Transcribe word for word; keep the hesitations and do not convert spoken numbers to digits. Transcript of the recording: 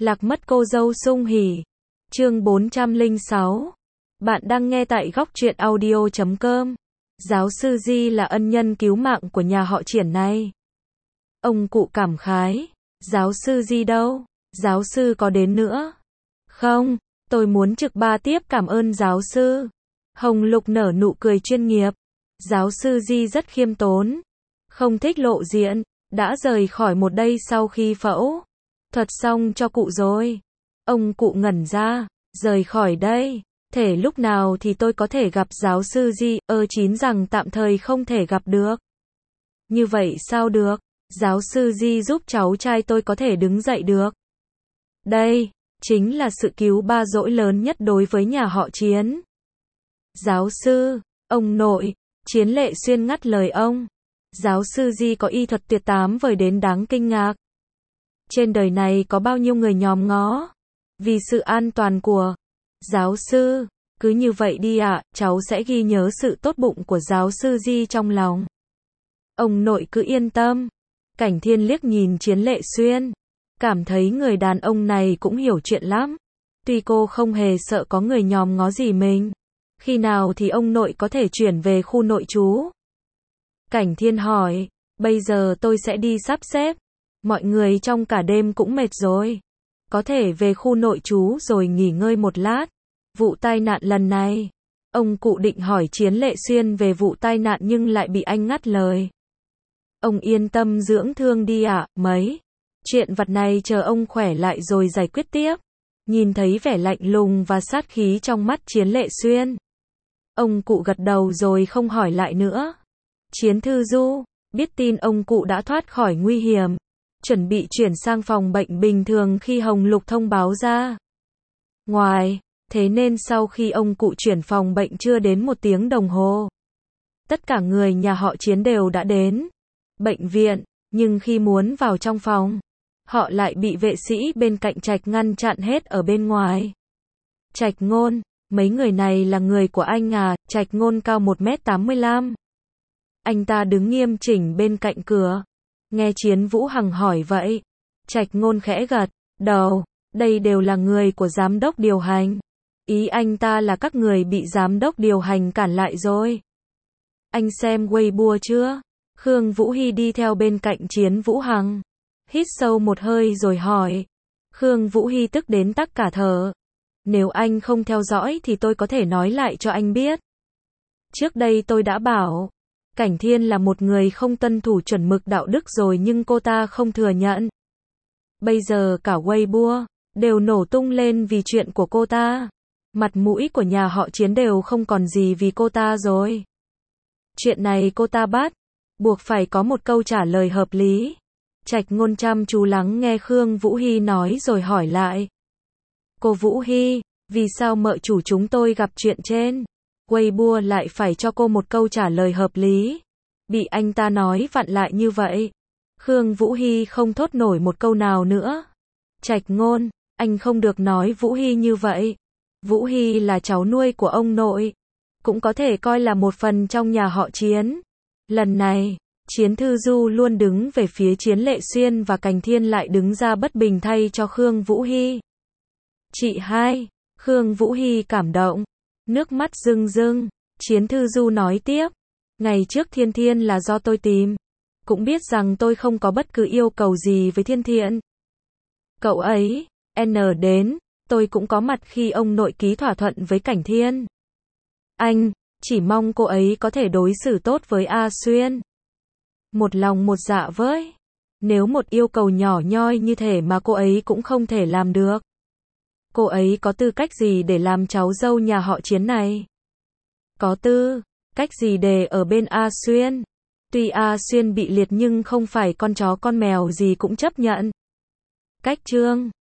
Lạc mất cô dâu sung hỉ. Chương bốn trăm lẻ sáu. Bạn đang nghe tại góc truyện audio chấm com. Giáo sư Di là ân nhân cứu mạng của nhà họ Triển này. Ông cụ cảm khái. Giáo sư Di đâu? Giáo sư có đến nữa? Không, tôi muốn trực ba tiếp cảm ơn giáo sư. Hồng Lục nở nụ cười chuyên nghiệp. Giáo sư Di rất khiêm tốn. Không thích lộ diện. Đã rời khỏi một đây sau khi phẫu thuật xong cho cụ rồi. Ông cụ ngẩn ra. Rời khỏi đây. Thể lúc nào thì tôi có thể gặp giáo sư Di? Ơ chín rằng tạm thời không thể gặp được. Như vậy sao được? Giáo sư Di giúp cháu trai tôi có thể đứng dậy được. Đây, chính là sự cứu ba dỗi lớn nhất đối với nhà họ Chiến. Giáo sư, ông nội, Chiến Lệ Xuyên ngắt lời ông. Giáo sư Di có y thuật tuyệt tám vời đến đáng kinh ngạc. Trên đời này có bao nhiêu người nhòm ngó. Vì sự an toàn của giáo sư, cứ như vậy đi ạ, à, cháu sẽ ghi nhớ sự tốt bụng của giáo sư Di trong lòng. Ông nội cứ yên tâm. Cảnh Thiên liếc nhìn Chiến Lệ Xuyên. Cảm thấy người đàn ông này cũng hiểu chuyện lắm. Tuy cô không hề sợ có người nhòm ngó gì mình. Khi nào thì ông nội có thể chuyển về khu nội trú? Cảnh Thiên hỏi. Bây giờ tôi sẽ đi sắp xếp. Mọi người trong cả đêm cũng mệt rồi. Có thể về khu nội trú rồi nghỉ ngơi một lát. Vụ tai nạn lần này. Ông cụ định hỏi Chiến Lệ Xuyên về vụ tai nạn nhưng lại bị anh ngắt lời. Ông yên tâm dưỡng thương đi ạ, à, mấy. Chuyện vặt này chờ ông khỏe lại rồi giải quyết tiếp. Nhìn thấy vẻ lạnh lùng và sát khí trong mắt Chiến Lệ Xuyên. Ông cụ gật đầu rồi không hỏi lại nữa. Chiến Thư Du, biết tin ông cụ đã thoát khỏi nguy hiểm. Chuẩn bị chuyển sang phòng bệnh bình thường khi Hồng Lục thông báo ra. Ngoài, thế nên sau khi ông cụ chuyển phòng bệnh chưa đến một tiếng đồng hồ. Tất cả người nhà họ Chiến đều đã đến bệnh viện, nhưng khi muốn vào trong phòng, họ lại bị vệ sĩ bên cạnh Trạch ngăn chặn hết ở bên ngoài. Trạch Ngôn, mấy người này là người của anh à? Trạch Ngôn cao một mét tám mươi lăm. Anh ta đứng nghiêm chỉnh bên cạnh cửa. Nghe Chiến Vũ Hằng hỏi vậy, Trạch Ngôn khẽ gật đầu, đây đều là người của giám đốc điều hành. Ý anh ta là các người bị giám đốc điều hành cản lại rồi. Anh xem Weibo chưa? Khương Vũ Hy đi theo bên cạnh Chiến Vũ Hằng. Hít sâu một hơi rồi hỏi. Khương Vũ Hy tức đến tắc cả thở. Nếu anh không theo dõi thì tôi có thể nói lại cho anh biết. Trước đây tôi đã bảo, Cảnh Thiên là một người không tuân thủ chuẩn mực đạo đức rồi nhưng cô ta không thừa nhận. Bây giờ cả Weibo đều nổ tung lên vì chuyện của cô ta. Mặt mũi của nhà họ Chiến đều không còn gì vì cô ta rồi. Chuyện này cô ta bắt buộc phải có một câu trả lời hợp lý. Trạch Ngôn chăm chú lắng nghe Khương Vũ Hy nói rồi hỏi lại. Cô Vũ Hy, vì sao mợ chủ chúng tôi gặp chuyện trên Weibo lại phải cho cô một câu trả lời hợp lý? Bị anh ta nói vặn lại như vậy. Khương Vũ Hy không thốt nổi một câu nào nữa. Trạch Ngôn, anh không được nói Vũ Hy như vậy. Vũ Hy là cháu nuôi của ông nội. Cũng có thể coi là một phần trong nhà họ Chiến. Lần này, Chiến Thư Du luôn đứng về phía Chiến Lệ Xuyên và Cảnh Thiên lại đứng ra bất bình thay cho Khương Vũ Hy. Chị hai, Khương Vũ Hy cảm động. Nước mắt rưng rưng. Chiến Thư Du nói tiếp. Ngày trước Thiên Thiên là do tôi tìm. Cũng biết rằng tôi không có bất cứ yêu cầu gì với Thiên Thiện. Cậu ấy, N đến, tôi cũng có mặt khi ông nội ký thỏa thuận với Cảnh Thiên. Anh, chỉ mong cô ấy có thể đối xử tốt với A Xuyên. Một lòng một dạ với. Nếu một yêu cầu nhỏ nhoi như thể mà cô ấy cũng không thể làm được. Cô ấy có tư cách gì để làm cháu dâu nhà họ Chiến này? Có tư cách gì để ở bên A Xuyên? Tuy A Xuyên bị liệt nhưng không phải con chó con mèo gì cũng chấp nhận. Cách Trương